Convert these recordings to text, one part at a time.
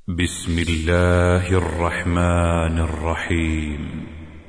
بسم الله الرحمن الرحيم.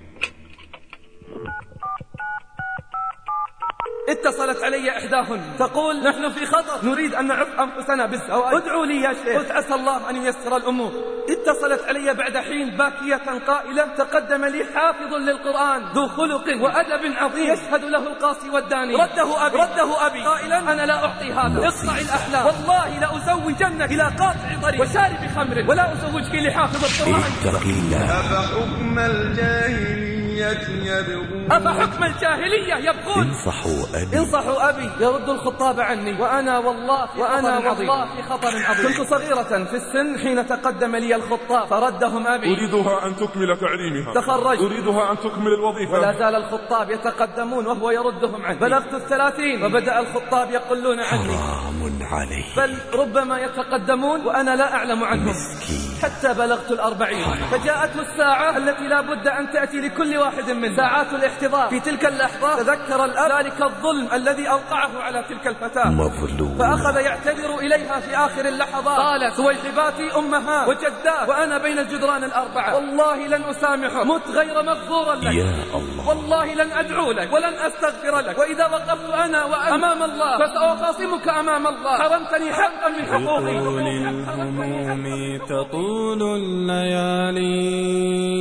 اتصلت علي إحداهن تقول: نحن في خطر، نريد أن نعف أنفسنا بالزواج، ادعوا لي يا شيخ. قلت: عسى الله أن ييسر الأمور. اتصلت علي بعد حين باكية قائلة: تقدم لي حافظ للقرآن ذو خلق وأدب عظيم يشهد له القاصي والداني، رده أبي قائلا: أنا لا أعطي هذا، اقطع الأحلام، والله لأزوجنك إلى قاطع طريق وشارب خمر، ولا أزوجك لحافظ القرآن. أفحكم الجاهلية يبغون أفحكم الجاهلية يبغون. انصحوا أبي يرد الخطاب عني، وأنا والله في خطر عظيم. كنت صغيرة في السن حين تقدم لي الخطاب فردهم أبي: أريدها أن تكمل تعليمها، تخرجت، أريدها أن تكمل الوظيفة. ولا زال الخطاب يتقدمون وهو يردهم عني. بلغت 30 وبدأ الخطاب يقولون عني، حرام عليه، بل ربما يتقدمون وأنا لا أعلم عنهم. حتى بلغت 40 فجاءته الساعة التي لا بد أن تأتي لكل واحد من ساعات الاحتضار. في تلك اللحظة تذكر الأب ذلك الظلم الذي أوقعه على تلك الفتاة، مظلوم، فأخذ يعتذر إليها في آخر اللحظات. قالت: سويحباتي أمها وجدات وأنا بين الجدران الأربعة، والله لن أسامحك، مت غير مغفورا لك، يا الله، والله لن أدعو لك ولن أستغفر لك، وإذا وقفت أنا أمام الله فسأخاصمك أمام الله، حرمتني حقا من حقوقي. طول الهموم تطول الليالي،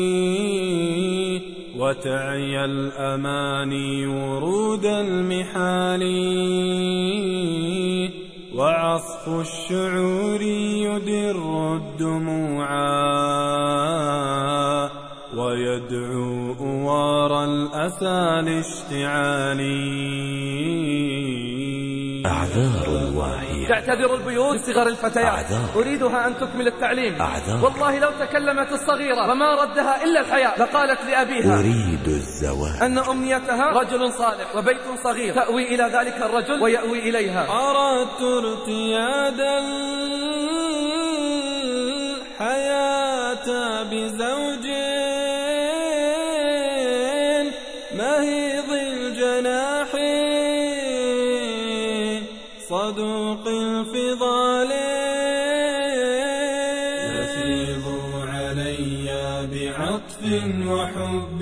وتعي الأماني ورود المحال، وعصف الشعور يدر الدموعا، ويدعو أوار الأسى لاشتعالي. أعذار واهية، تعتذر البيوت لصغر الفتيات، أعذار، أريدها أن تكمل التعليم، أعذار، والله لو تكلمت الصغيرة وما ردها إلا الحياة لقالت لأبيها: أريد الزواج، أن أمنيتها رجل صالح وبيت صغير تأوي إلى ذلك الرجل ويأوي إليها. أردت ارتياد الحياة بزوج مهيض الجناح صدوق الفضال، يفيض علي بعطف وحب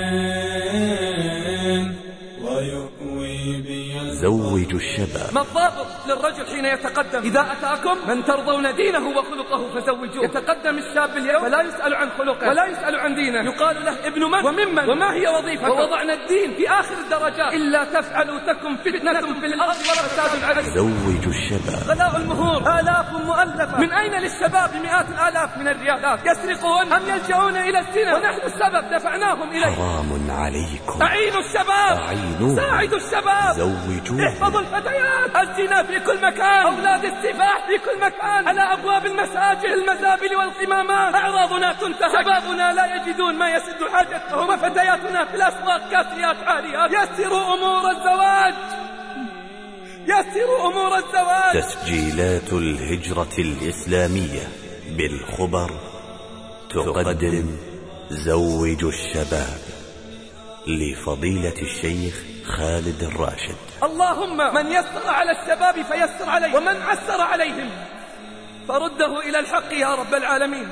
ويؤوي بي. زوجوا الشباب. ما الضابط للرجل حين يتقدم؟ إذا أتاكم من ترضون دينه وخلقه فزوجوه. يتقدم الشاب اليوم فلا يسأل عن خلقه ولا يسأل عن دينه، يقال له: ابن من وممن وما هي وظيفته، ووضعنا الدين في آخر الدرجات. إلا تفعلوا تكن فتنة في الأرض وفساد عريض. زوجوا الشباب. غلاء المهور آلاف مؤلفة، من أين للشباب مئات الآلاف من الريالات؟ يسرقون أم يلجؤون إلى الزنا ونحن السبب دفعناهم إليه. حرام عليكم، أعينوا الشباب، أعينوا، ساعدوا الشباب، زوجوه، احفظوا الفتيات. الزنا في كل مكان، أولاد السفاح في كل مكان، على أبواب المساجد، المزابل والقمامات. أعراضنا تنتهك، شبابنا لا يجدون ما يسد حاجتهم، وفتياتنا في الأسواق كاسيات عاريات. يسروا أمور الزواج، يسروا أمور الزواج. تسجيلات الهجرة الإسلامية بالخبر تقدم زوجوا الشباب لفضيلة الشيخ خالد الراشد. اللهم من يسر على الشباب فيسر عليه، ومن عسر عليهم فرده إلى الحق يا رب العالمين.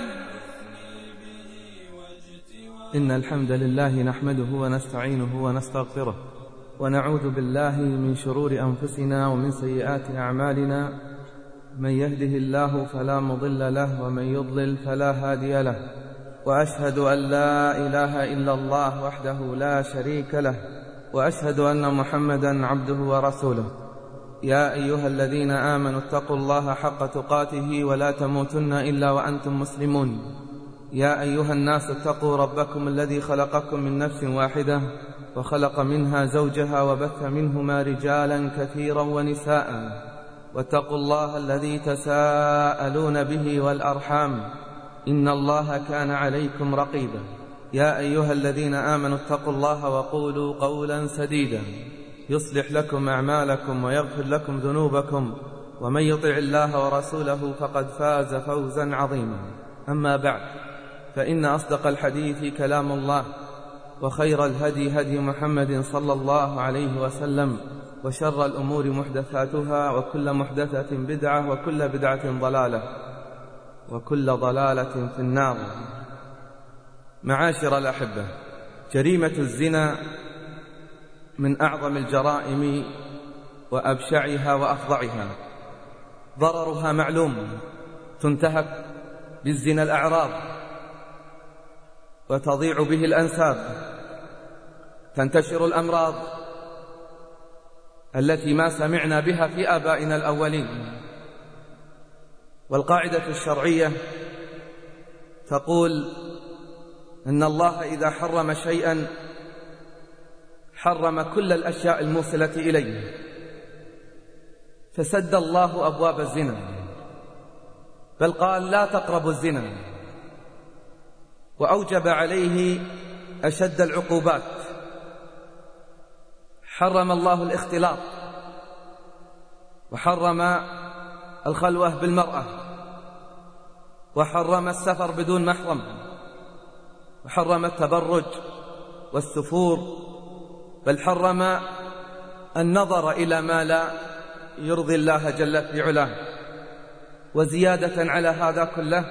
إن الحمد لله نحمده ونستعينه ونستغفره، ونعوذ بالله من شرور أنفسنا ومن سيئات أعمالنا. من يهده الله فلا مضل له، ومن يضلل فلا هادي له، وأشهد أن لا إله إلا الله وحده لا شريك له، وأشهد أن محمدا عبده ورسوله. يا أيها الذين آمنوا اتقوا الله حق تقاته ولا تموتن إلا وأنتم مسلمون. يا أيها الناس اتقوا ربكم الذي خلقكم من نفس واحدة وخلق منها زوجها وبث منهما رجالا كثيرا ونساء، واتقوا الله الذي تساءلون به والأرحام، إن الله كان عليكم رقيبا. يا أيها الذين آمنوا اتقوا الله وقولوا قولا سديدا يصلح لكم أعمالكم ويغفر لكم ذنوبكم، ومن يطع الله ورسوله فقد فاز فوزا عظيما. أما بعد، فإن أصدق الحديث كلام الله، وخير الهدي هدي محمد صلى الله عليه وسلم، وشر الأمور محدثاتها، وكل محدثة بدعة، وكل بدعة ضلالة، وكل ضلالة في النار. معاشر الأحبة، جريمة الزنا من أعظم الجرائم وأبشعها وأفظعها. ضررها معلوم، تنتهك بالزنا الأعراض وتضيع به الأنساب، تنتشر الأمراض التي ما سمعنا بها في آبائنا الأولين. والقاعدة الشرعية تقول إن الله إذا حرم شيئا حرم كل الأشياء الموصلة إليه، فسد الله أبواب الزنا، بل قال لا تقربوا الزنا، وأوجب عليه أشد العقوبات. حرم الله الاختلاط، وحرم الخلوة بالمرأة، وحرم السفر بدون محرم، وحرم التبرج والسفور، بل حرم النظر إلى ما لا يرضي الله جل في علاه. وزيادة على هذا كله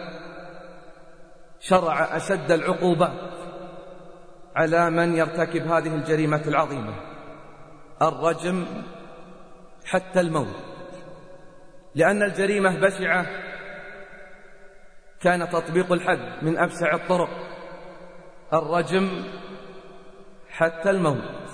شرع أشد العقوبات على من يرتكب هذه الجريمة العظيمة، الرجم حتى الموت. لأن الجريمة بشعة كان تطبيق الحد من أبشع الطرق، الرجم حتى الموت.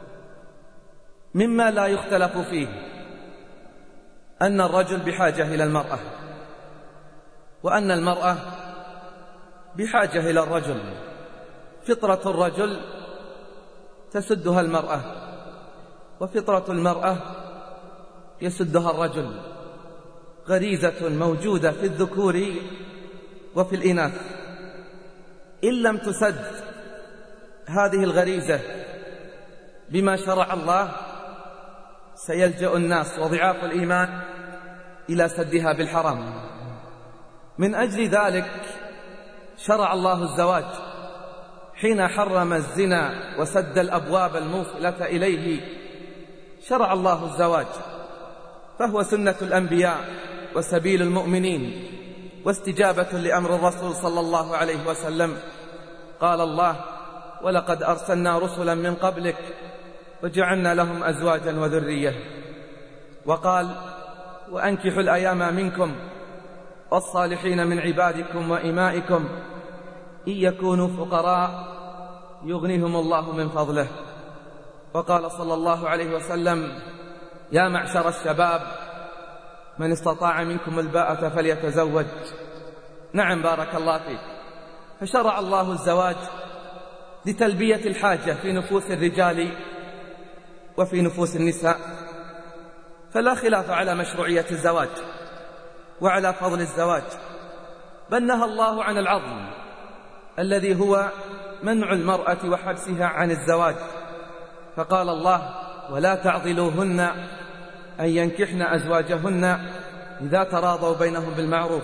مما لا يختلف فيه أن الرجل بحاجة إلى المرأة، وأن المرأة بحاجة إلى الرجل. فطرة الرجل تسدها المرأة، وفطرة المرأة يسدها الرجل. غريزة موجودة في الذكور وفي الإناث. إن لم تسد هذه الغريزة بما شرع الله سيلجأ الناس وضعاف الإيمان إلى سدها بالحرام. من أجل ذلك شرع الله الزواج حين حرم الزنا وسد الأبواب الموصلة إليه. شرع الله الزواج، فهو سنة الأنبياء وسبيل المؤمنين واستجابة لأمر الرسول صلى الله عليه وسلم. قال الله: ولقد أرسلنا رسلا من قبلك وجعلنا لهم أزواجا وذرية. وقال: وأنكحوا الأيام منكم والصالحين من عبادكم وإمائكم إن يكونوا فقراء يغنيهم الله من فضله. وقال صلى الله عليه وسلم: يا معشر الشباب من استطاع منكم الباءة فليتزوج. نعم، بارك الله فيك. فشرع الله الزواج لتلبية الحاجة في نفوس الرجال وفي نفوس النساء. فلا خلاف على مشروعية الزواج وعلى فضل الزواج، بل نهى الله عن العضل الذي هو منع المرأة وحبسها عن الزواج. فقال الله: ولا تعضلوهن أن ينكحن أزواجهن إذا تراضوا بينهم بالمعروف.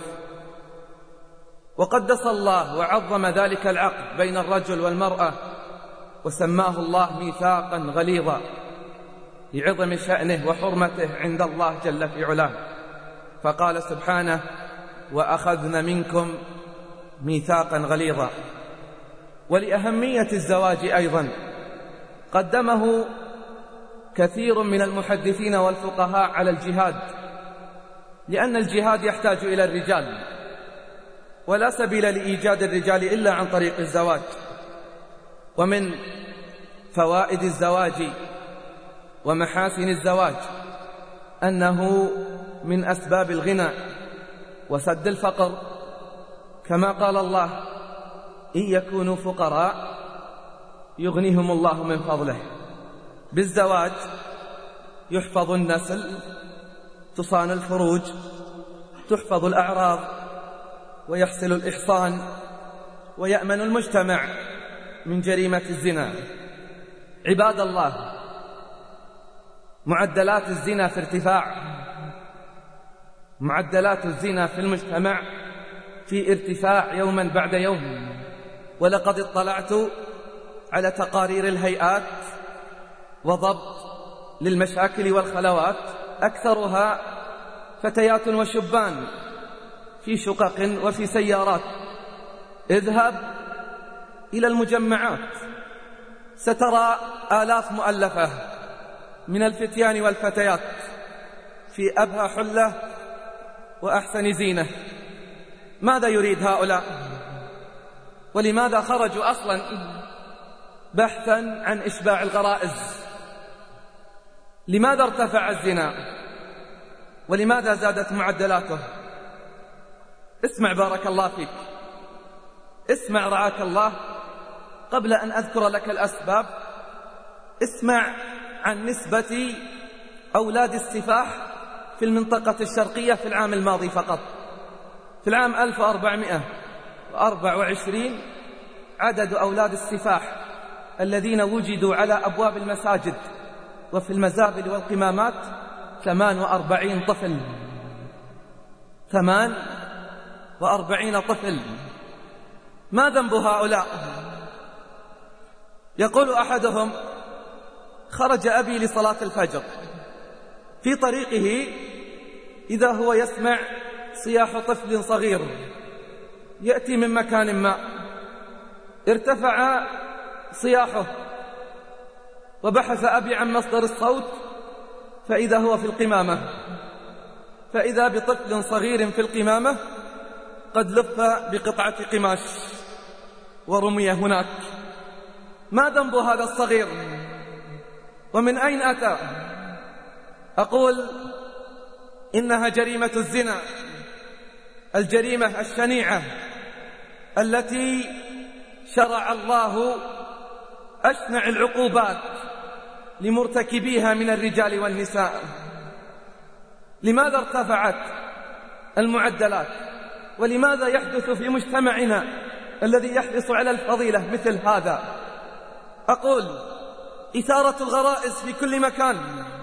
وقدس الله وعظم ذلك العقد بين الرجل والمرأة، وسماه الله ميثاقا غليظا لعظم شأنه وحرمته عند الله جل في علاه. فقال سبحانه: وأخذن منكم ميثاقا غليظا. ولأهمية الزواج أيضا قدمه كثير من المحدثين والفقهاء على الجهاد، لأن الجهاد يحتاج إلى الرجال، ولا سبيل لإيجاد الرجال إلا عن طريق الزواج. ومن فوائد الزواج ومحاسن الزواج أنه من أسباب الغنى وسد الفقر، كما قال الله: إن يكونوا فقراء يغنيهم الله من فضله. بالزواج يحفظ النسل، تصان الفروج، تحفظ الأعراض، ويحصل الإحصان، ويأمن المجتمع من جريمة الزنا. عباد الله، معدلات الزنا في ارتفاع، معدلات الزنا في المجتمع في ارتفاع يوما بعد يوم. ولقد اطلعت على تقارير الهيئات وضبط للمشاكل والخلوات، أكثرها فتيات وشبان في شقق وفي سيارات. اذهب إلى المجمعات سترى آلاف مؤلفة من الفتيان والفتيات في أبهى حلة وأحسن زينة. ماذا يريد هؤلاء؟ ولماذا خرجوا أصلا؟ بحثا عن إشباع الغرائز. لماذا ارتفع الزنا؟ ولماذا زادت معدلاته؟ اسمع بارك الله فيك، اسمع رعاك الله. قبل أن أذكر لك الأسباب، اسمع عن نسبة أولاد السفاح في المنطقة الشرقية في العام الماضي فقط. في العام 1424 عدد أولاد السفاح الذين وجدوا على أبواب المساجد وفي المزابل والقمامات 48 طفل. 48 طفل. ما ذنب هؤلاء؟ يقول أحدهم: خرج أبي لصلاة الفجر، في طريقه إذا هو يسمع صياح طفل صغير يأتي من مكان ما. ارتفع صياحه وبحث أبي عن مصدر الصوت، فإذا هو في القمامة، فإذا بطفل صغير في القمامة قد لف بقطعة قماش ورمي هناك. ما ذنب هذا الصغير؟ ومن أين أتى؟ أقول إنها جريمة الزنا، الجريمة الشنيعة التي شرع الله أشنع العقوبات لمرتكبيها من الرجال والنساء. لماذا ارتفعت المعدلات؟ ولماذا يحدث في مجتمعنا الذي يحرص على الفضيلة مثل هذا؟ أقول: إثارة الغرائز في كل مكان،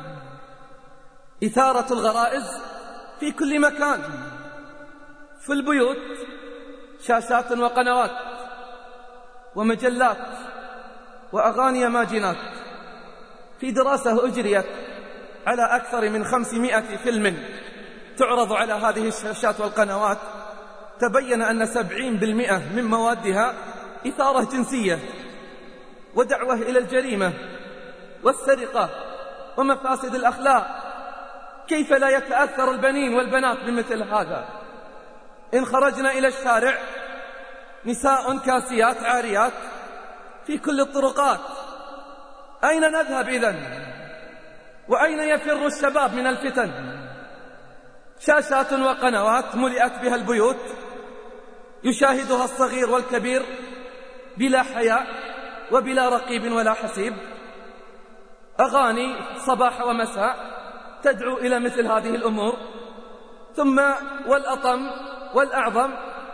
إثارة الغرائز في كل مكان. في البيوت شاشات وقنوات ومجلات وأغاني ماجنات. في دراسة أجريت على أكثر من 500 فيلم تعرض على هذه الشاشات والقنوات، تبين أن 70% من موادها إثارة جنسية ودعوة إلى الجريمة والسرقة ومفاسد الأخلاق. كيف لا يتأثر البنين والبنات بمثل هذا؟ إن خرجنا إلى الشارع نساء كاسيات عاريات في كل الطرقات. أين نذهب إذن؟ وأين يفر الشباب من الفتن؟ شاشات وقنوات ملئت بها البيوت، يشاهدها الصغير والكبير بلا حياء وبلا رقيب ولا حسيب. أغاني صباح ومساء تدعو إلى مثل هذه الأمور. ثم والأطم والأعظم،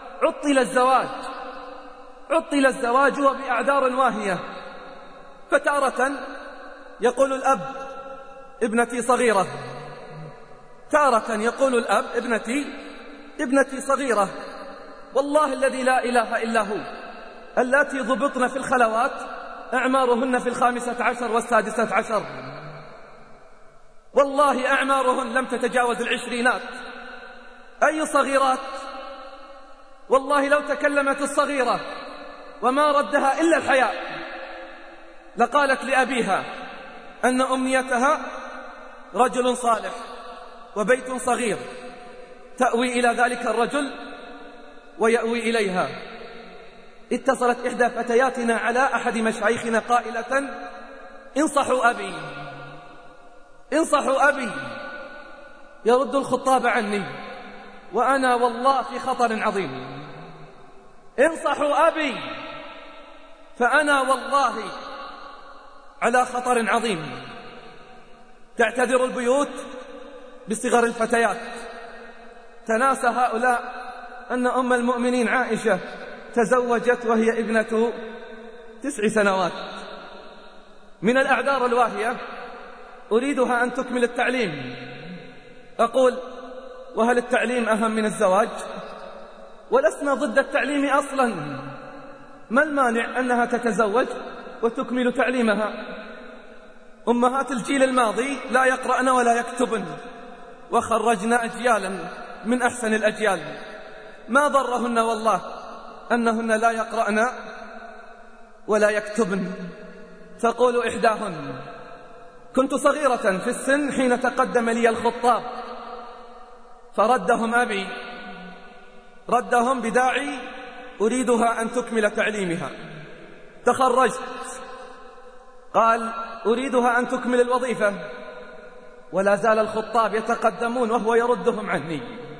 عطل الزواج وبأعذار واهية. فتارة يقول الأب: ابنتي صغيرة. تارة يقول الأب: ابنتي صغيرة. والله الذي لا إله إلا هو، اللاتي ضبطن في الخلوات أعمارهن في 15 و16. والله أعمارهن لم تتجاوز 20. أي صغيرات؟ والله لو تكلمت الصغيرة وما ردها إلا الحياء لقالت لأبيها أن أمنيتها رجل صالح وبيت صغير، تأوي إلى ذلك الرجل ويأوي إليها. اتصلت إحدى فتياتنا على أحد مشايخنا قائلة: انصحوا أبي يرد الخطاب عني وأنا والله في خطر عظيم. انصحوا أبي فأنا والله على خطر عظيم. تعتذر البيوت بصغر الفتيات. تناسى هؤلاء أن أم المؤمنين عائشة تزوجت وهي ابنة 9 سنوات. من الأعذار الواهية أريدها أن تكمل التعليم. أقول: وهل التعليم أهم من الزواج؟ ولسنا ضد التعليم أصلا. ما المانع أنها تتزوج وتكمل تعليمها؟ أمهات الجيل الماضي لا يقرأن ولا يكتبن، وخرجنا أجيالا من أحسن الأجيال. ما ضرهن والله أنهن لا يقرأن ولا يكتبن. تقول إحداهن: كنت صغيرة في السن حين تقدم لي الخطاب فردهم أبي، ردهم بداعي أريدها أن تكمل تعليمها. تخرجت، قال أريدها أن تكمل الوظيفة، ولا زال الخطاب يتقدمون وهو يردهم عني.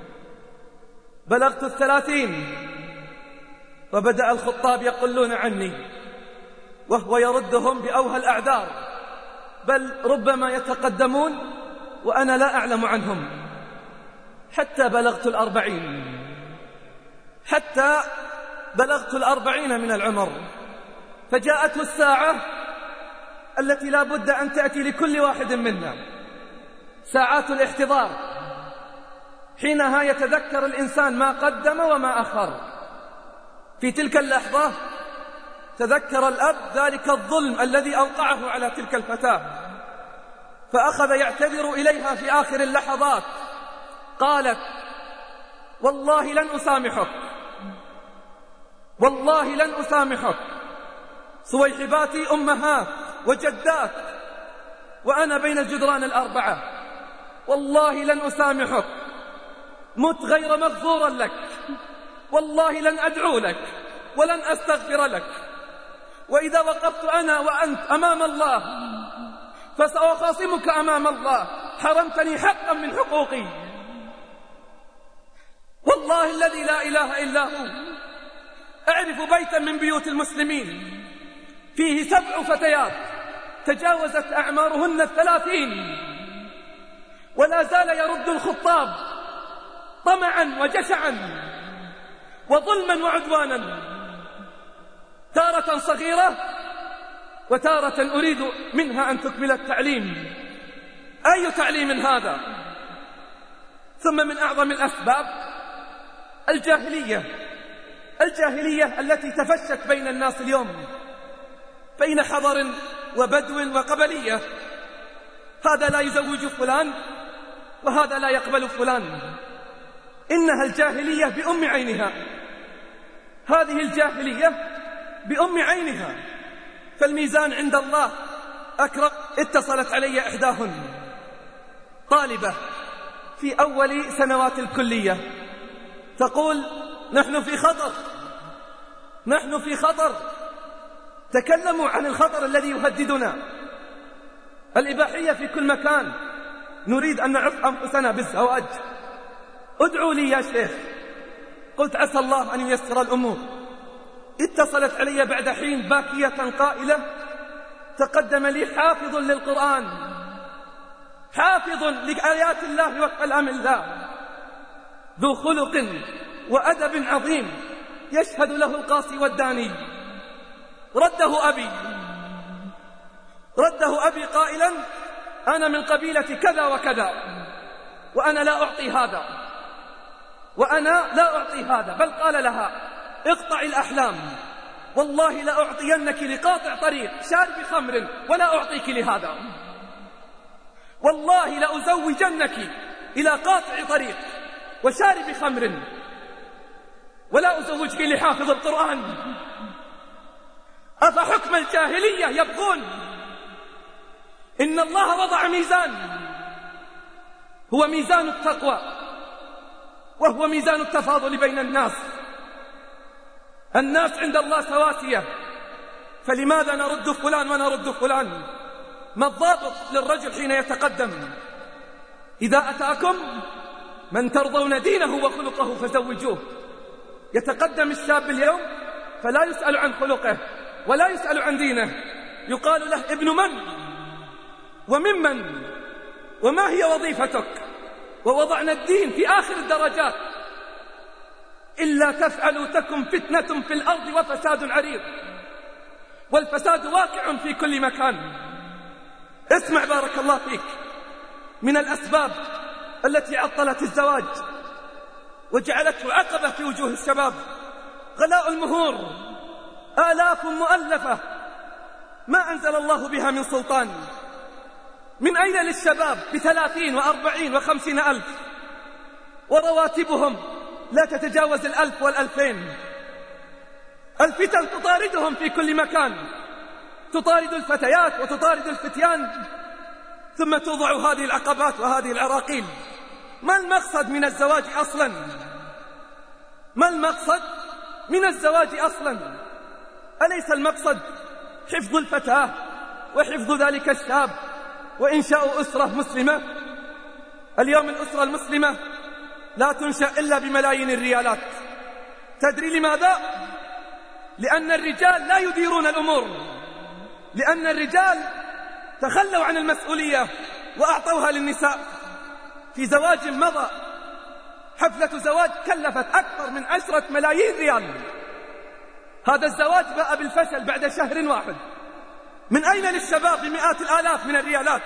بلغت 30 وبدأ الخطاب يقلون عني وهو يردهم بأوهى الأعذار، بل ربما يتقدمون وأنا لا أعلم عنهم. حتى بلغت 40، حتى بلغت 40 من العمر، فجاءته الساعة التي لا بد أن تأتي لكل واحد منا، ساعات الاحتضار. حينها يتذكر الإنسان ما قدم وما أخر. في تلك اللحظة تذكر الأب ذلك الظلم الذي أوقعه على تلك الفتاة، فأخذ يعتذر إليها في آخر اللحظات. قالت: والله لن أسامحك، والله لن أسامحك. صويحباتي أمهات وجدات وأنا بين الجدران الأربعة، والله لن أسامحك. مت غير مغفورا لك، والله لن أدعو لك ولن أستغفر لك. وإذا وقفت أنا وأنت أمام الله فسأخاصمك أمام الله، حرمتني حقا من حقوقي. والله الذي لا إله إلا هو أعرف بيتا من بيوت المسلمين فيه 7 فتيات تجاوزت أعمارهن 30 ولا زال يرد الخطاب طمعا وجشعا وظلما وعدوانا، تارة صغيرة وتارة أريد منها أن تكمل التعليم. أي تعليم هذا؟ ثم من أعظم الأسباب الجاهلية التي تفشت بين الناس اليوم، بين حضر وبدو وقبلية. هذا لا يزوج فلان وهذا لا يقبل فلان. إنها الجاهلية بأم عينها، هذه الجاهلية بأم عينها. فالميزان عند الله أكرم. اتصلت علي إحداهن طالبة في أول سنوات الكلية، تقول: نحن في خطر. تكلموا عن الخطر الذي يهددنا، الإباحية في كل مكان، نريد أن نعف أنفسنا بالزواج، ادعوا لي يا شيخ. قلت: عسى الله أن ييسر الأمور. اتصلت علي بعد حين باكية قائلة: تقدم لي حافظ للقرآن، حافظ لآيات الله وكلام الله، ذو خلق وأدب عظيم، يشهد له القاصي والداني. رده أبي قائلا: أنا من قبيلة كذا وكذا وأنا لا أعطي هذا، بل قال لها: اقطع الأحلام، والله لأعطينك لقاطع طريق شارب خمر ولا أعطيك لهذا، والله لأزوجنك إلى قاطع طريق وشارب خمر ولا أزوجك لحافظ القرآن. أفحكم الجاهلية يبغون؟ إن الله وضع ميزان، هو ميزان التقوى وهو ميزان التفاضل بين الناس. الناس عند الله سواسية، فلماذا نرد فلان ونرد فلان؟ ما الضابط للرجل حين يتقدم؟ إذا أتاكم من ترضون دينه وخلقه فزوجوه. يتقدم الشاب اليوم فلا يسأل عن خلقه ولا يسأل عن دينه، يقال له: ابن من وممن وما هي وظيفتك؟ ووضعنا الدين في آخر الدرجات. إلا تفعلوا تكن فتنة في الأرض وفساد عريض، والفساد واقع في كل مكان. اسمع بارك الله فيك، من الأسباب التي عطلت الزواج وجعلته عقبة في وجوه الشباب غلاء المهور، آلاف مؤلفة ما أنزل الله بها من سلطان. من أين للشباب ب30 و40 و50 ألف، ورواتبهم لا تتجاوز 1000 و2000. الفتن تطاردهم في كل مكان، تطارد الفتيات وتطارد الفتيان، ثم توضع هذه العقبات وهذه العراقيل. ما المقصد من الزواج أصلا؟ ما المقصد من الزواج أصلا؟ أليس المقصد حفظ الفتاة وحفظ ذلك الشاب وإنشاء أسرة مسلمة؟ اليوم الأسرة المسلمة لا تنشأ إلا بملايين الريالات. تدري لماذا؟ لأن الرجال لا يديرون الأمور، لأن الرجال تخلوا عن المسؤولية وأعطوها للنساء. في زواج مضى حفلة زواج كلفت أكثر من 10 ملايين ريال. هذا الزواج باء بالفشل بعد شهر واحد. من أين للشباب بمئات الآلاف من الريالات؟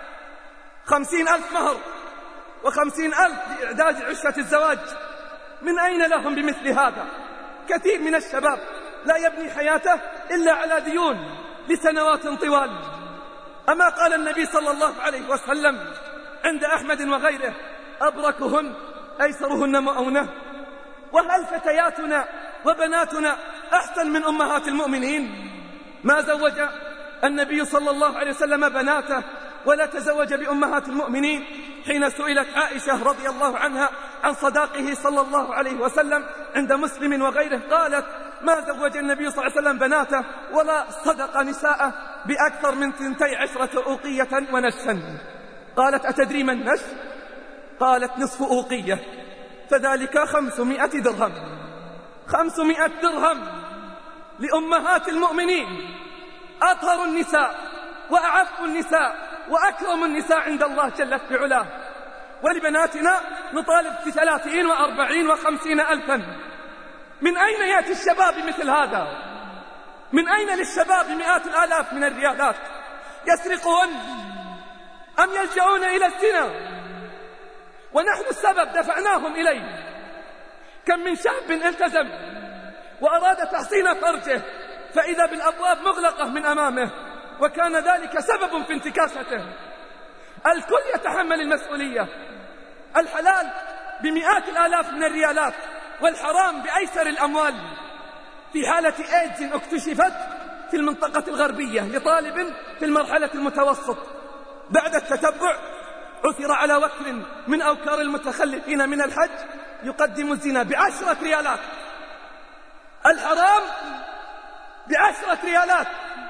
50,000 مهر و50,000 لإعداد عشة الزواج. من أين لهم بمثل هذا؟ كثير من الشباب لا يبني حياته إلا على ديون لسنوات طوال. أما قال النبي صلى الله عليه وسلم عند أحمد وغيره: أبركهن أيسرهن مؤونة. وهل فتياتنا وبناتنا أحسن من أمهات المؤمنين؟ ما زوج النبي صلى الله عليه وسلم بناته ولا تزوج بأمهات المؤمنين. حين سئلت عائشة رضي الله عنها عن صداقه صلى الله عليه وسلم عند مسلم وغيره، قالت: ما زوج النبي صلى الله عليه وسلم بناته ولا صدق نساءه بأكثر من 12 أوقية ونشا. قالت: أتدري ما النش؟ قالت: نصف أوقية، فذلك 500 درهم. 500 درهم لأمهات المؤمنين، أطهر النساء وأعف النساء وأكرم النساء عند الله جل في علاه. ولبناتنا نطالب في 30 و40 و50 ألفا. من أين يأتي الشباب مثل هذا؟ من أين للشباب مئات الآلاف من الريالات؟ يسرقون أم يلجؤون إلى الزنا؟ ونحن السبب، دفعناهم إليه. كم من شاب التزم وأراد تحصين فرجه فإذا بالأبواب مغلقة من أمامه، وكان ذلك سبب في انتكاسته. الكل يتحمل المسؤولية. الحلال بمئات الآلاف من الريالات والحرام بأيسر الأموال. في حالة إيدز اكتشفت في المنطقة الغربية لطالب في المرحلة المتوسط، بعد التتبع عثر على وكر من أوكار المتخلفين من الحج يقدم الزنا ب10 ريالات. الحرام ب10 ريالات،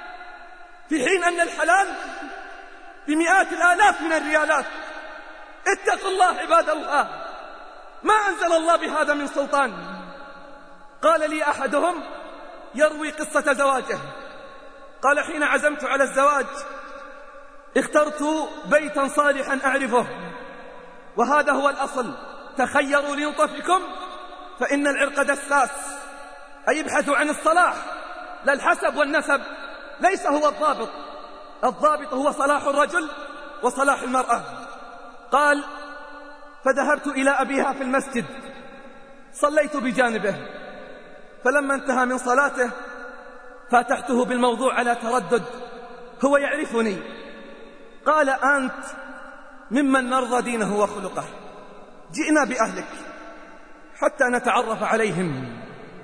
في حين أن الحلال بمئات الآلاف من الريالات. اتقوا الله عباد الله، ما أنزل الله بهذا من سلطان. قال لي أحدهم يروي قصة زواجه، قال: حين عزمت على الزواج اخترت بيتا صالحا أعرفه، وهذا هو الأصل. تخيروا لنطفكم فإن العرق دساس، أي ابحثوا عن الصلاح لا الحسب والنسب. ليس هو الضابط، الضابط هو صلاح الرجل وصلاح المرأة. قال: فذهبت إلى أبيها في المسجد، صليت بجانبه، فلما انتهى من صلاته فاتحته بالموضوع على تردد. هو يعرفني. قال: أنت ممن نرضى دينه وخلقه، جئنا بأهلك حتى نتعرف عليهم.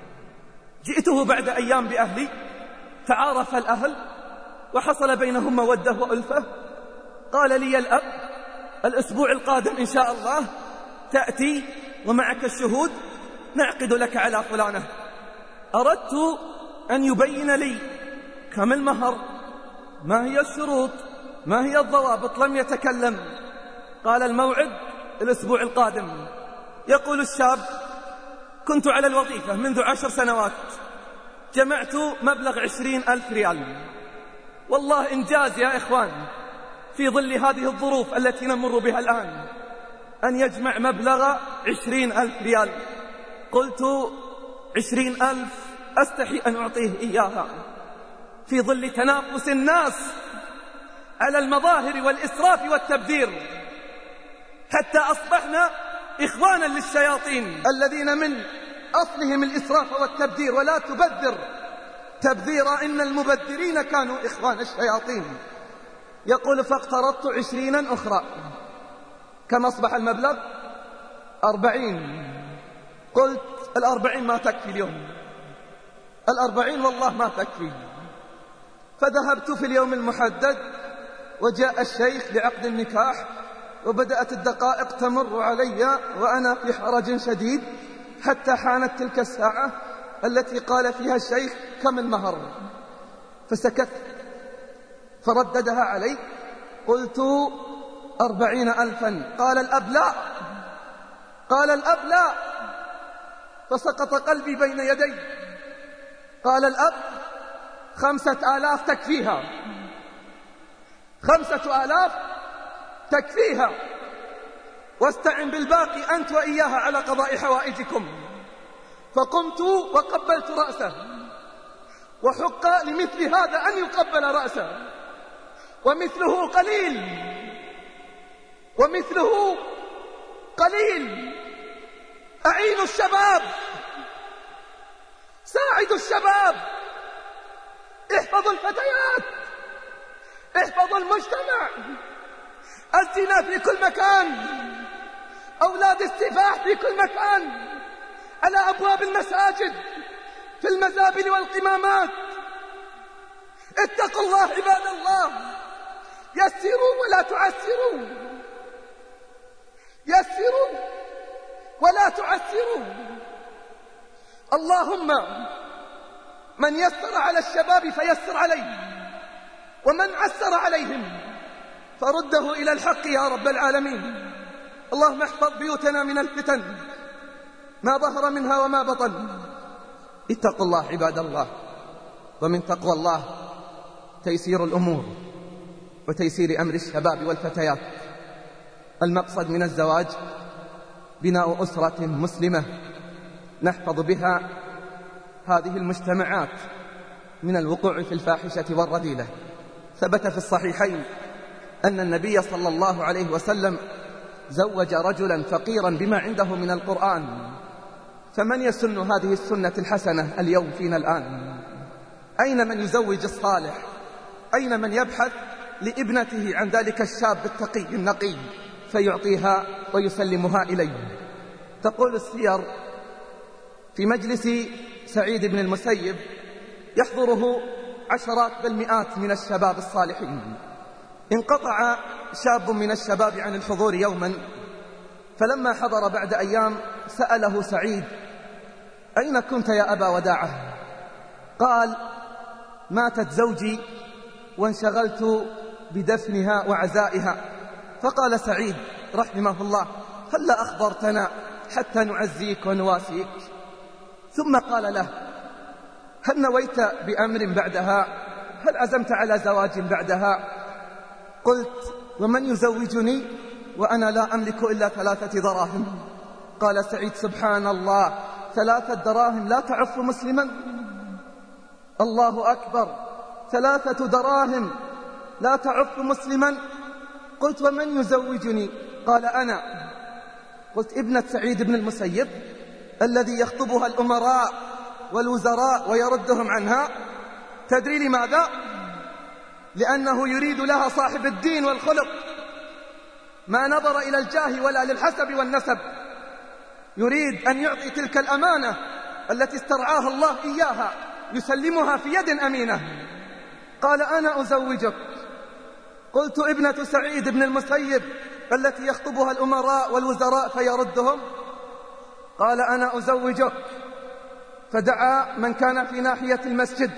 جئته بعد أيام بأهلي، تعارف الأهل وحصل بينهم مودة وألفة. قال لي الأب: الأسبوع القادم إن شاء الله تأتي ومعك الشهود، نعقد لك على فلانة. أردت أن يبين لي كم المهر، ما هي الشروط، ما هي الضوابط. لم يتكلم. قال: الموعد الأسبوع القادم. يقول الشاب: كنت على الوظيفة منذ 10 سنوات، جمعت مبلغ 20,000 ريال. والله إنجاز يا إخوان في ظل هذه الظروف التي نمر بها الآن، أن يجمع مبلغ 20,000 ريال. قلت: 20,000 أستحي أن أعطيه إياها في ظل تنافس الناس على المظاهر والإسراف والتبذير، حتى أصبحنا إخوانا للشياطين الذين من أصلهم الإسراف والتبذير. ولا تبذر تبذيرا، إن المبذرين كانوا إخوان الشياطين. يقول: فاقترضت 20 أخرى. كم أصبح المبلغ؟ 40. قلت 40 ما تكفي اليوم، 40 والله ما تكفي. فذهبت في اليوم المحدد، وجاء الشيخ لعقد النكاح، وبدأت الدقائق تمر علي وأنا في حرج شديد، حتى حانت تلك الساعة التي قال فيها الشيخ كم المهر. فسكت، فرددها علي، قلت 40,000. قال الأب لا، قال الأب لا، فسقط قلبي بين يدي. قال الأب 5,000 تكفيها، 5,000 تكفيها، واستعن بالباقي أنت وإياها على قضاء حوائجكم. فقمت وقبلت رأسه، وحق لمثل هذا أن يقبل رأسه، ومثله قليل، ومثله قليل. أعينوا الشباب، ساعدوا الشباب، احفظوا الفتيات، احفظوا المجتمع. الزنا في كل مكان، أولاد السفاح في كل مكان، على أبواب المساجد، في المزابل والقمامات. اتقوا الله عباد الله، يسروا ولا تعسروا، يسروا ولا تعسروا. اللهم من يسر على الشباب فيسر عليه، ومن عسر عليهم فرده إلى الحق يا رب العالمين. اللهم احفظ بيوتنا من الفتن ما ظهر منها وما بطن. اتقوا الله عباد الله، ومن تقوى الله تيسير الأمور وتيسير أمر الشباب والفتيات. المقصد من الزواج بناء أسرة مسلمة نحفظ بها هذه المجتمعات من الوقوع في الفاحشة والرذيلة. ثبت في الصحيحين أن النبي صلى الله عليه وسلم زوج رجلا فقيرا بما عنده من القرآن. فمن يسن هذه السنة الحسنة اليوم فينا الآن؟ أين من يزوج الصالح؟ أين من يبحث لابنته عن ذلك الشاب التقي النقي فيعطيها ويسلمها إليه؟ تقول السير في مجلس سعيد بن المسيب يحضره عشرات بل مئات من الشباب الصالحين. انقطع شاب من الشباب عن الحضور يوما، فلما حضر بعد أيام سأله سعيد: أين كنت يا أبا وداعة؟ قال: ماتت زوجي وانشغلت بدفنها وعزائها. فقال سعيد رحمه الله: هلا أخبرتنا حتى نعزيك ونواسيك؟ ثم قال له: هل نويت بأمر بعدها؟ هل عزمت على زواج بعدها؟ قلت: ومن يزوجني وأنا لا أملك إلا 3 دراهم؟ قال سعيد: سبحان الله، 3 دراهم لا تعف مسلما؟ الله أكبر، 3 دراهم لا تعف مسلما؟ قلت: ومن يزوجني؟ قال: أنا. قلت: ابنة سعيد بن المسيب الذي يخطبها الأمراء والوزراء ويردهم عنها. تدري لماذا؟ لأنه يريد لها صاحب الدين والخلق، ما نظر إلى الجاه ولا للحسب والنسب. يريد أن يعطي تلك الأمانة التي استرعاها الله إياها، يسلمها في يد أمينة. قال: أنا أزوجك. قلت: ابنة سعيد بن المسيب التي يخطبها الأمراء والوزراء فيردهم؟ قال: أنا أزوجك. فدعا من كان في ناحية المسجد،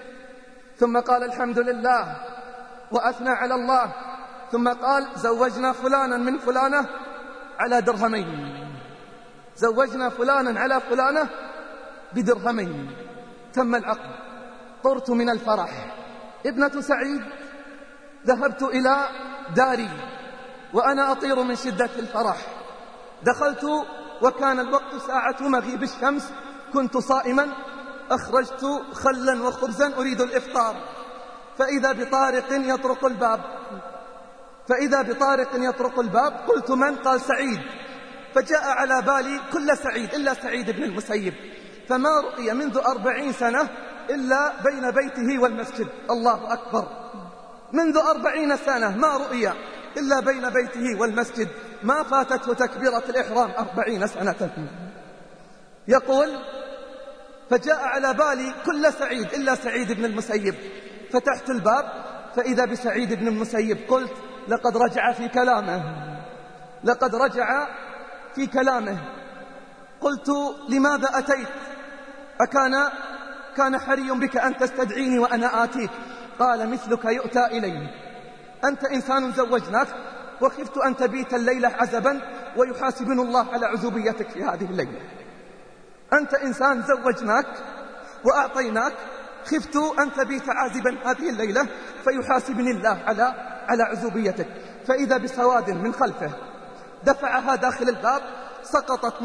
ثم قال: الحمد لله، وأثنى على الله، ثم قال: زوجنا فلانا من فلانة على 2 درهم، زوجنا فلانا على فلانة ب2 درهم. تم العقد. طرت من الفرح. ابنة سعيد ذهبت إلى داري وأنا أطير من شدة الفرح. دخلت وكان الوقت ساعة مغيب الشمس، كنت صائما. أخرجت خلا وخبزا أريد الإفطار، فإذا بطارق يطرق الباب، فإذا بطارق يطرق الباب. قلت: من؟ قال: سعيد. فجاء على بالي كل سعيد إلا سعيد بن المسيب، فما رؤي منذ 40 سنة إلا بين بيته والمسجد. الله أكبر، منذ 40 سنة ما رؤي إلا بين بيته والمسجد، ما فاتته تكبيرة الإحرام 40 سنة. يقول: فجاء على بالي كل سعيد إلا سعيد بن المسيب، فتحت الباب فإذا بسعيد بن المسيب. قلت: لقد رجع في كلامه، لقد رجع في كلامه. قلت: لماذا أتيت؟ كان حري بك أن تستدعيني وأنا آتيك؟ قال: مثلك يؤتى إليه، أنت إنسان زوجناك وخفت أن تبيت الليلة عزبا ويحاسبني الله على عزوبيتك في هذه الليلة. أنت إنسان زوجناك وأعطيناك، خفت أن تبيت عازبا هذه الليلة فيحاسبني الله على عزوبيتك. فإذا بسواد من خلفه دفعها داخل الباب، سقطت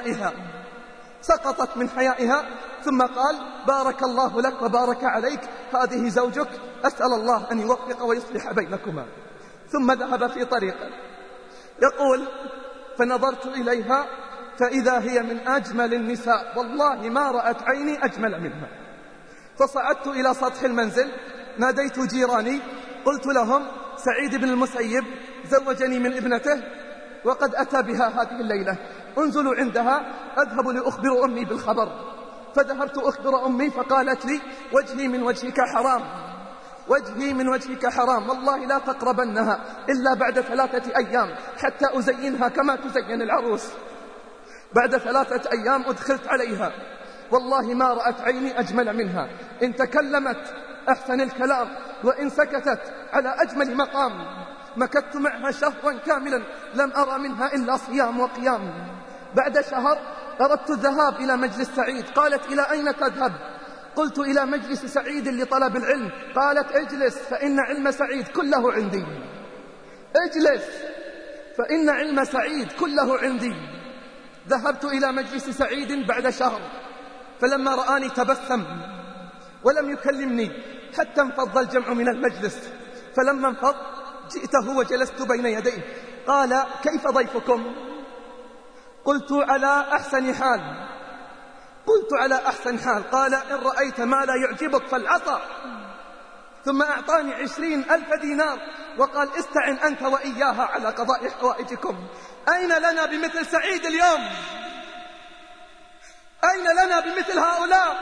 من حيائها ثم قال: بارك الله لك وبارك عليك، هذه زوجك، أسأل الله أن يوفق ويصلح بينكما. ثم ذهب في طريقه. يقول: فنظرت إليها فإذا هي من أجمل النساء، والله ما رأت عيني أجمل منها. فصعدت إلى سطح المنزل، ناديت جيراني، قلت لهم: سعيد بن المسيب زوجني من ابنته وقد أتى بها هذه الليلة، انزلوا عندها أذهب لأخبر أمي بالخبر. فذهبت أخبر أمي فقالت لي: وجهي من وجهك حرام، وجهي من وجهك حرام، والله لا تقربنها إلا بعد 3 أيام حتى أزينها كما تزين العروس. بعد 3 أيام أدخلت عليها، والله ما رأت عيني أجمل منها، إن تكلمت أحسن الكلام وإن سكتت على أجمل مقام. مكثت معها شهرا كاملا لم أرى منها إلا صيام وقيام. بعد شهر أردت الذهاب إلى مجلس سعيد، قالت: إلى أين تذهب؟ قلت: إلى مجلس سعيد لطلب العلم. قالت: اجلس فإن علم سعيد كله عندي، اجلس فإن علم سعيد كله عندي. ذهبت إلى مجلس سعيد بعد شهر، فلما رآني تبسم ولم يكلمني حتى انفض الجمع من المجلس. فلما انفض جئته وجلست بين يديه. قال: كيف ضيفكم؟ قلت: على أحسن حال، قلت: على أحسن حال. قال: إن رأيت ما لا يعجبك فالعصا. ثم أعطاني 20,000 دينار وقال: استعن أنت وإياها على قضاء حوائجكم. أين لنا بمثل سعيد اليوم؟ أين لنا بمثل هؤلاء؟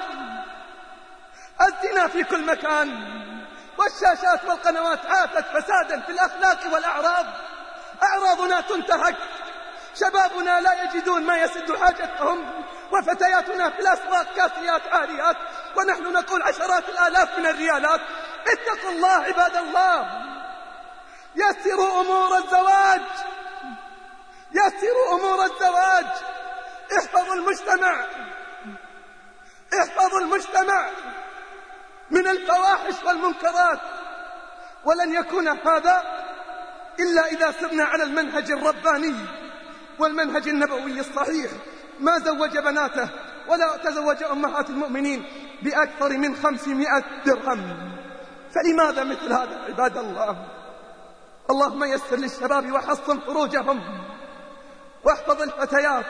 الزنا في كل مكان، والشاشات والقنوات عافت فسادا في الأخلاق والأعراض. أعراضنا تنتهك، شبابنا لا يجدون ما يسد حاجتهم، وفتياتنا في الأسواق كاسيات عاريات، ونحن نقول عشرات الآلاف من الريالات. اتقوا الله عباد الله، يسروا أمور الزواج، يسروا أمور الزواج، احفظوا المجتمع، احفظوا المجتمع من الفواحش والمنكرات. ولن يكون هذا إلا إذا سرنا على المنهج الرباني والمنهج النبوي الصحيح. ما زوج بناته ولا تزوج أمهات المؤمنين بأكثر من 500 درهم، فلماذا مثل هذا عباد الله؟ اللهم يسر للشباب وحصن فروجهم، واحفظ الفتيات،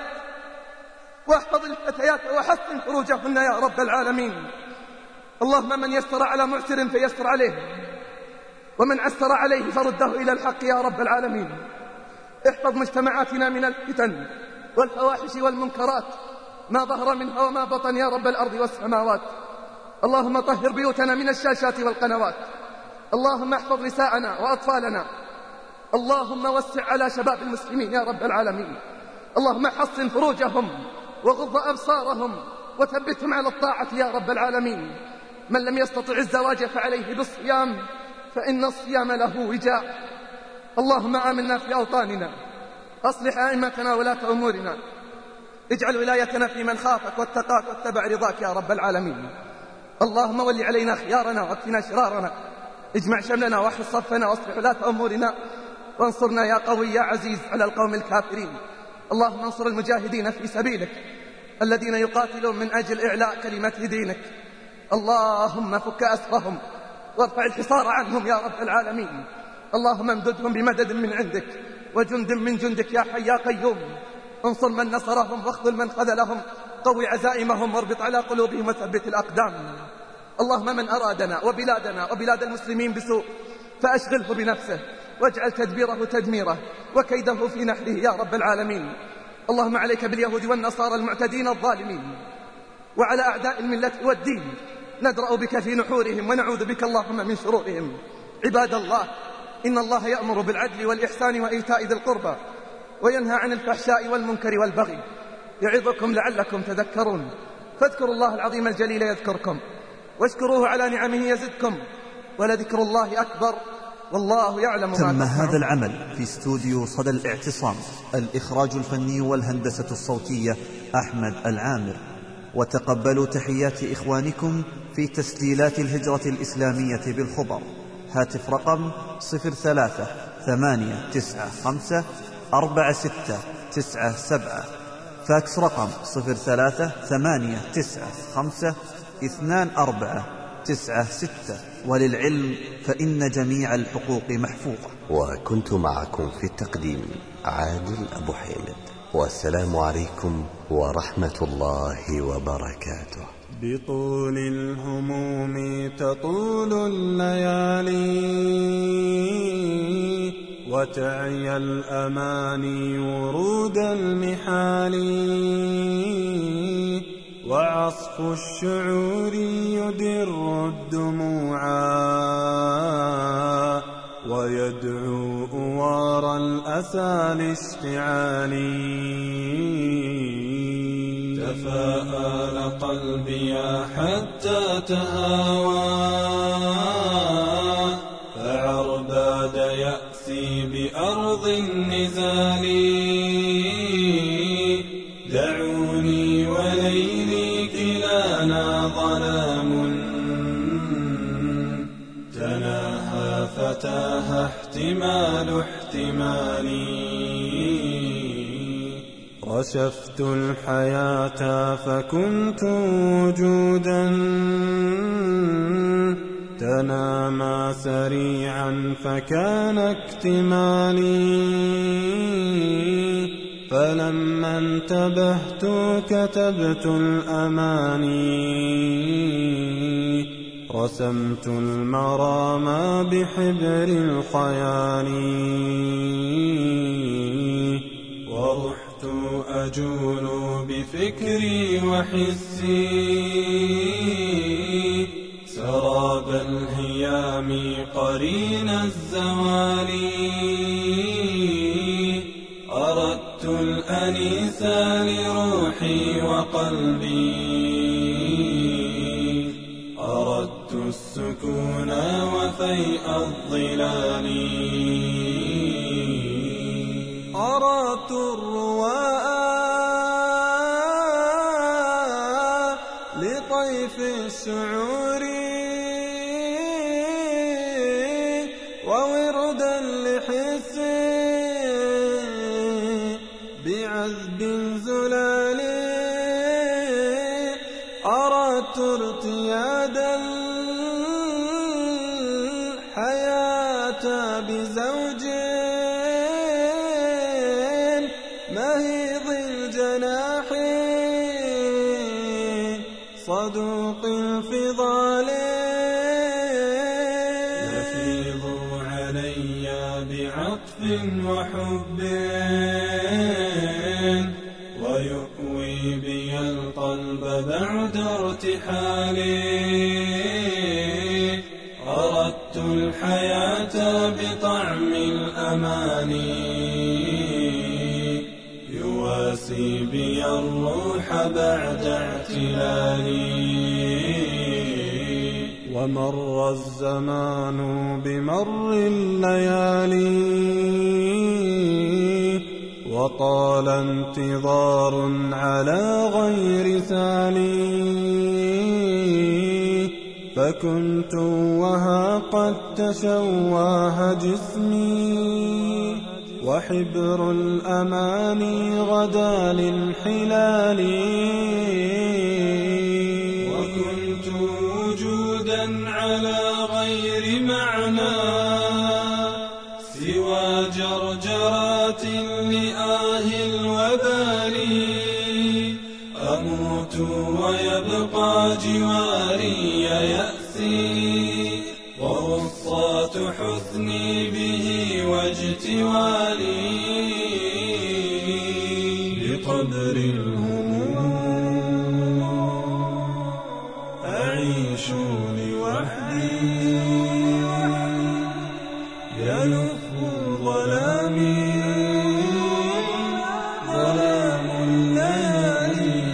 واحفظ الفتيات وحصن فروجهن يا رب العالمين. اللهم من يسر على معسر فيسر عليه، ومن عسر عليه فرده إلى الحق يا رب العالمين. احفظ مجتمعاتنا من الفتن والفواحش والمنكرات ما ظهر منها وما بطن يا رب الأرض والسماوات. اللهم طهر بيوتنا من الشاشات والقنوات. اللهم احفظ نساءنا وأطفالنا. اللهم وسع على شباب المسلمين يا رب العالمين. اللهم حصن فروجهم وغض أبصارهم وثبتهم على الطاعة يا رب العالمين. من لم يستطع الزواج فعليه بالصيام، فإن الصيام له وجاء. اللهم آمنا في أوطاننا، أصلح أئمتنا ولاة أمورنا، اجعل ولايتنا في من خافك واتقاك واتبع رضاك يا رب العالمين. اللهم ول علينا خيارنا واكفنا شرارنا، اجمع شملنا واحفظ صفنا واصلح ولاة أمورنا، وانصرنا يا قوي يا عزيز على القوم الكافرين. اللهم انصر المجاهدين في سبيلك الذين يقاتلون من أجل إعلاء كلمة دينك. اللهم فك أسرهم وارفع الحصار عنهم يا رب العالمين. اللهم امددهم بمدد من عندك وجند من جندك يا حي يا قيوم. انصر من نصرهم واخذل من خذلهم، قوي عزائمهم واربط على قلوبهم وثبت الأقدام. اللهم من أرادنا وبلادنا وبلاد المسلمين بسوء فأشغله بنفسه، واجعل تدبيره تدميره وكيده في نحره يا رب العالمين. اللهم عليك باليهود والنصارى المعتدين الظالمين، وعلى أعداء الملة والدين ندرأ بك في نحورهم ونعوذ بك اللهم من شرورهم. عباد الله، إن الله يأمر بالعدل والإحسان وإيتاء ذي القربى وينهى عن الفحشاء والمنكر والبغي، يعظكم لعلكم تذكرون. فاذكروا الله العظيم الجليل يذكركم، واشكروه على نعمه يزدكم، ولذكر الله أكبر، والله يعلم ما تصنعون. تم هذا العمل في استوديو صدى الاعتصام، الإخراج الفني والهندسة الصوتية أحمد العامر. وتقبلوا تحيات إخوانكم في تسجيلات الهجرة الإسلامية بالخبر. هاتف رقم 03-895-4697. فاكس رقم 03-895-2496. وللعلم فإن جميع الحقوق محفوظة. وكنت معكم في التقديم عادل أبو حامد، والسلام عليكم ورحمة الله وبركاته. بطول الهموم تطول الليالي، وتعيا الأماني ورود المحال، وعصف الشعور يدر الدموعا، ويدعو أوار الأسى لاشتعال. تفاءل قلبي حتى تهاوى، فعرباد يأسي بأرض النزال. دعوني وليلي كلانا ظلام، تناهى فتاها احتمال احتمالي. رشفت الحياة فكنت وجودا، تنامى سريعا فكان اكتمالي. فلما انتبهت كتبت الأماني، رسمت المرام بحبر الخيال. ورحت أجول بفكري وحسي، سراب الهيام قرين الزوال. أردت الأنيس لروحي وقلبي، أردت السكون وفيء الظلال. أردت الرواء لطيف الشعور، ووردا لحس بعذب زلال. أردت ارتياد الحياة بزوج مهيض الجناح، صدوق الفضال. يفيض علي بعطف وحب، ويؤوي بي القلب بعد ارتحالي. أردت الحياة بطعم الأماني، يواسي بي الروح بعد اعتلالي. ومر الزمان بمر الليالي، وطال انتظار على غير سالي. فكنت وها قد تشواه جسمي، وحبر الأماني غدا للحلال. وكنت وجودا على غير معنى، سوى جرجرات لآه الوبال. أموت ويبقى جواري يأسي، وغصات حزني به واجتوالي. أعيش لوحدي يلف ظلامي ظلام الليالي.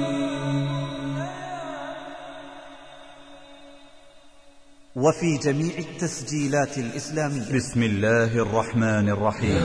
وفي جميع التسجيلات الإسلامية. بسم الله الرحمن الرحيم.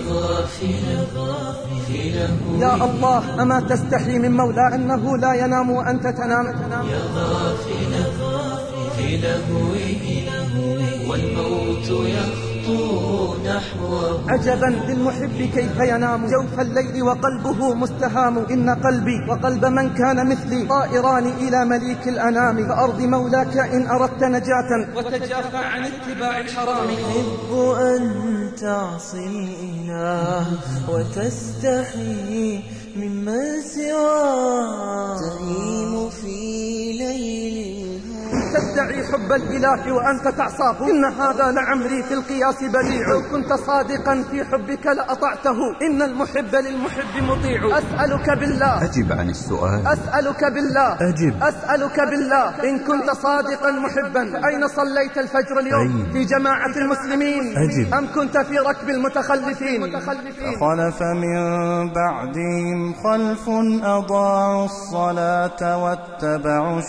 يا الله أما تستحي من مولى أنه لا ينام وأنت تنام؟ يا غافل في لهوه والموت يخطو نحوه. عجبا للمحب كيف ينام جوف الليل وقلبه مستهام. إن قلبي وقلب من كان مثلي طائران إلى مليك الأنام. فأرض مولاك إن أردت نجاة وتجافى عن اتباع الحرام. تحب أن تعصي الإله وتستحي ممن سواه. تهيم في ليل تدعي حب الإله وأنت تعصاه. إن هذا لعمري في القياس بديع. لو كنت صادقا في حبك لأطعته. إن المحب للمحب مطيع. أسألك بالله أجب عن السؤال. أسألك بالله أجب. أسألك بالله إن كنت صادقا محبا أين صليت الفجر اليوم؟ في جماعة المسلمين أجب. أم كنت في ركب المتخلفين؟ فخلف من بعدهم خلف أضاعوا الصلاة واتبعوا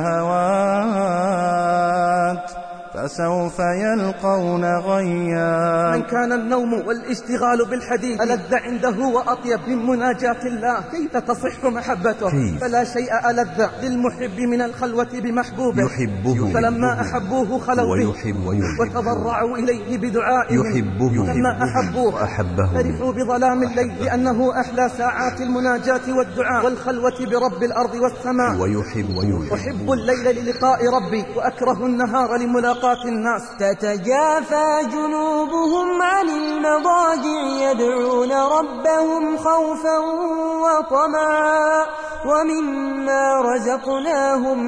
الشهوات فسوف يلقون غيا. من كان النوم والاشتغال بالحديث ألذ عنده وأطيب من مناجاة الله كيف تصح محبته؟ كيف؟ فلا شيء ألذ للمحب من الخلوة بمحبوبه. يحبه فلما أحبوه خلوا به وتضرعوا إليه بدعائهم. يحبه لما أحبوه وأحبه فرحوا بظلام الليل لأنه أحلى ساعات المناجاة والدعاء والخلوة برب الأرض والسماء. أحب الليل للقاء ربي وأكره النهار لملاقاة الناس. تتجافى جنوبهم عن المضاجع يدعون ربهم خوفا وطمعا ومما رزقناهم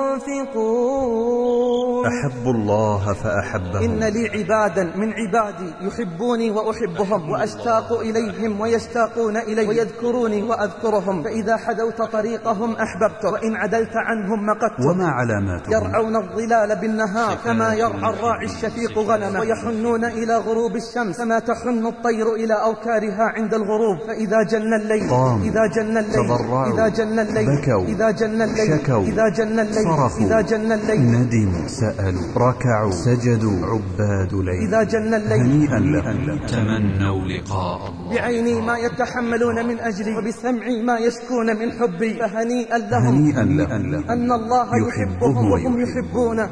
ينفقون. أحب الله فأحبهم. إن لي عبادا من عبادي يحبوني وأحبهم وأشتاق إليهم ويشتاقون إلي ويذكروني وأذكرهم. فإذا حدوت طريقهم أحببت وإن عدلت عنهم مقت. وما علاماتهم؟ يرعون الظلال بالنهار كما يرعى الراعي الشفيق غنمه ويحنون إلى غروب الشمس كما تحن الطير إلى أوكارها عند الغروب. فإذا جن الليل إذا جن الليل إذا جن الليل بكوا إذا جن الليل شكوا إذا جن الليل صرخوا إذا جن الليل ندموا سألوا ركعوا سجدوا عباد ليل. إذا جن الليل هنيئا لهم تمنوا لقاء الله. بعيني ما يتحملون من أجلي وبسمعي ما يشكون من حبي. فهنيئا لهم أن الله يحبهم وهم يحبونه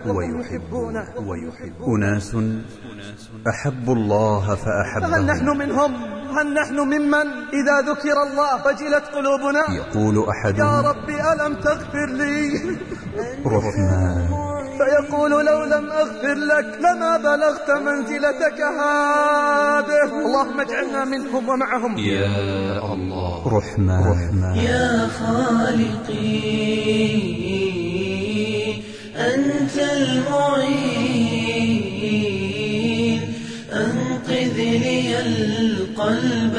أناس أحبوا الله فأحبهم. فهل نحن منهم؟ هل نحن ممن إذا ذكر الله وجلت قلوبنا؟ يقول أحدهم يا ربي ألم تغفر لي؟ رحمن. فيقول لو لم أغفر لك لما بلغت منزلتك هذه. اللهم اجعلنا منهم ومعهم يا الله. رحمن. يا خالقي أنت المعين أنقذ لي القلب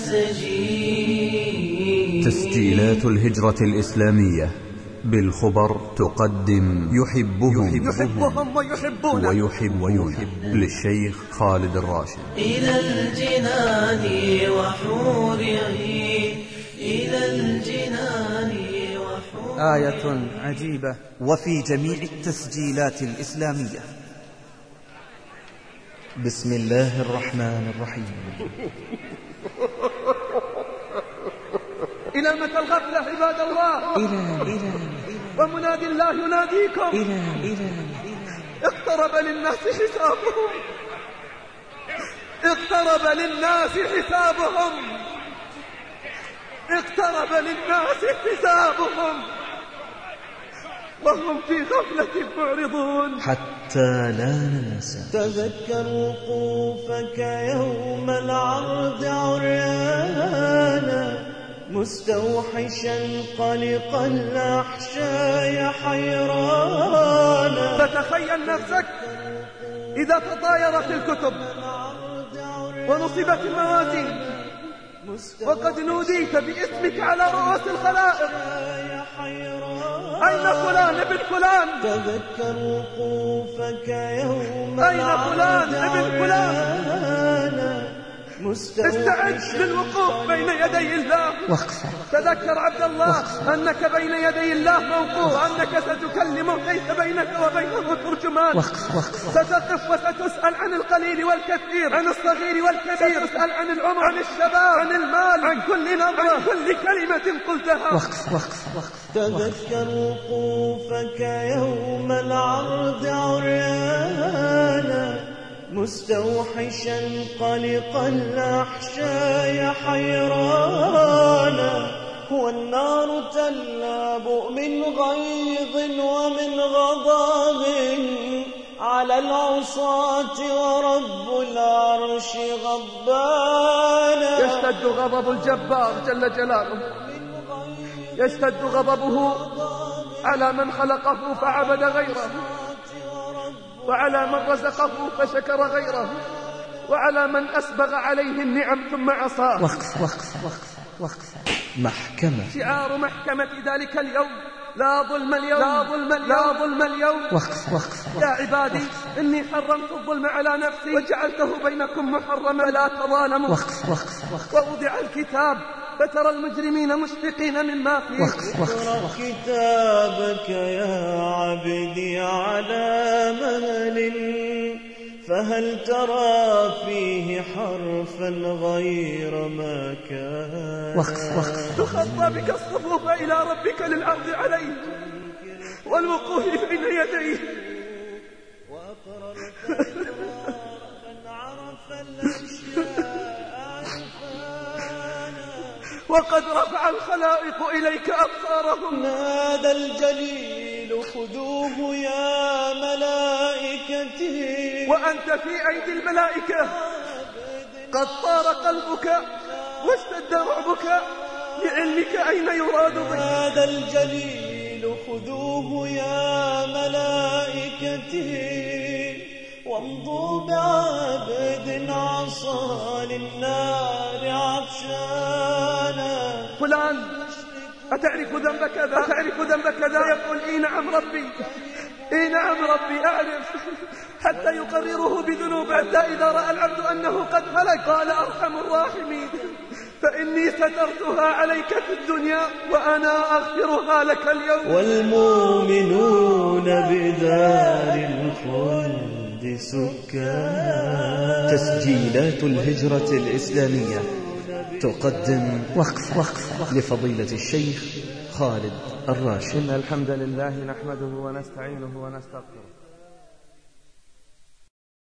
السجين. تسجيلات الهجرة الإسلامية بالخبر تقدم يحبهم ويحبونه للشيخ خالد الراشد. إلى الجنان وحور عين إلى الجنان وحور. آية عجيبة. وفي جميع التسجيلات الإسلامية. بسم الله الرحمن الرحيم. إلى متى الغفلة عباد الله؟ ومنادي الله يناديكم. اقترب للناس حسابهم. اقترب للناس حسابهم. اقترب للناس حسابهم وهم في غفلة معرضون. حتى لا ننسى. تذكر وقوفك يوم العرض عريانا مستوحشا قلق الأحشاء حيرانا. فتخيل نفسك إذا تطايرت الكتب ونصبت الموازين وقد نوديت باسمك على رؤوس الخلائق. أين فلان ابن فلان؟ تذكر وقوفك يوم أين فلان ابن فلان؟ استعد للوقوف بين يدي الله. تذكر عبد الله أنك بين يدي الله موقوف، وأنك ستكلم ليس بينك وبينه ترجمان. ستقف وستسأل عن القليل والكثير، عن الصغير والكبير، ستسأل عن العمر، عن الشباب، عن المال، عن كل نظرة، عن كل كلمة قلتها. تذكر وقوفك يوم العرض عريانا مستوحشا قلق الأحشاء حيرانا، والنار تلاب من غيظ ومن غضب على العصاة ورب العرش غضبانا. يشتد غضب الجبار جل جلاله، يشتد غضبه على من خلقه فعبد غيره، وعلى من رزقه فشكر غيره، وعلى من أسبغ عليه النعم ثم عصاه. محكمة. شعار محكمة ذلك اليوم: لا ظلم اليوم، لا ظلم اليوم، لا ظلم اليوم. يا عبادي إني حرمت الظلم على نفسي وجعلته بينكم محرما لا تظالموا. ووضع الكتاب فترى المجرمين مشفقين مما فيه. اقرأ كتابك يا عبدي على مهل، فهل ترى فيه حرفا غير ما كان. تخطى بك الصفوف إلى ربك للعرض عليه والوقوف بين يديه. وأقررت إقرارا عرف الأشياء عرفانا، وقد رفع الخلائق إليك أبصارهم. نادى الجليل خذوه يا ملائكتي، وأنت في أيدي الملائكة. قد طار قلبك واشتد رعبك لعلمك أين يراد بك. نادى الجليل خذوه يا ملائكتي، وامضوا بعبد عصى للنار عطشانا. فلان أتعرف ذنب كذا؟ أتعرف ذنب كذا؟ يقول إي نعم ربي، إي نعم ربي أعرف، حتى يقرره بذنوبه. حتى إذا رأى العبد أنه قد هلك قال أرحم الراحمين: فإني سترتها عليك في الدنيا وأنا أغفرها لك اليوم. والمؤمنون بدار الخلد سكان. تسجيلات الهجرة الإسلامية تقدم وقفة لفضيلة الشيخ خالد الراشد. إن الحمد لله نحمده ونستعينه ونستغفره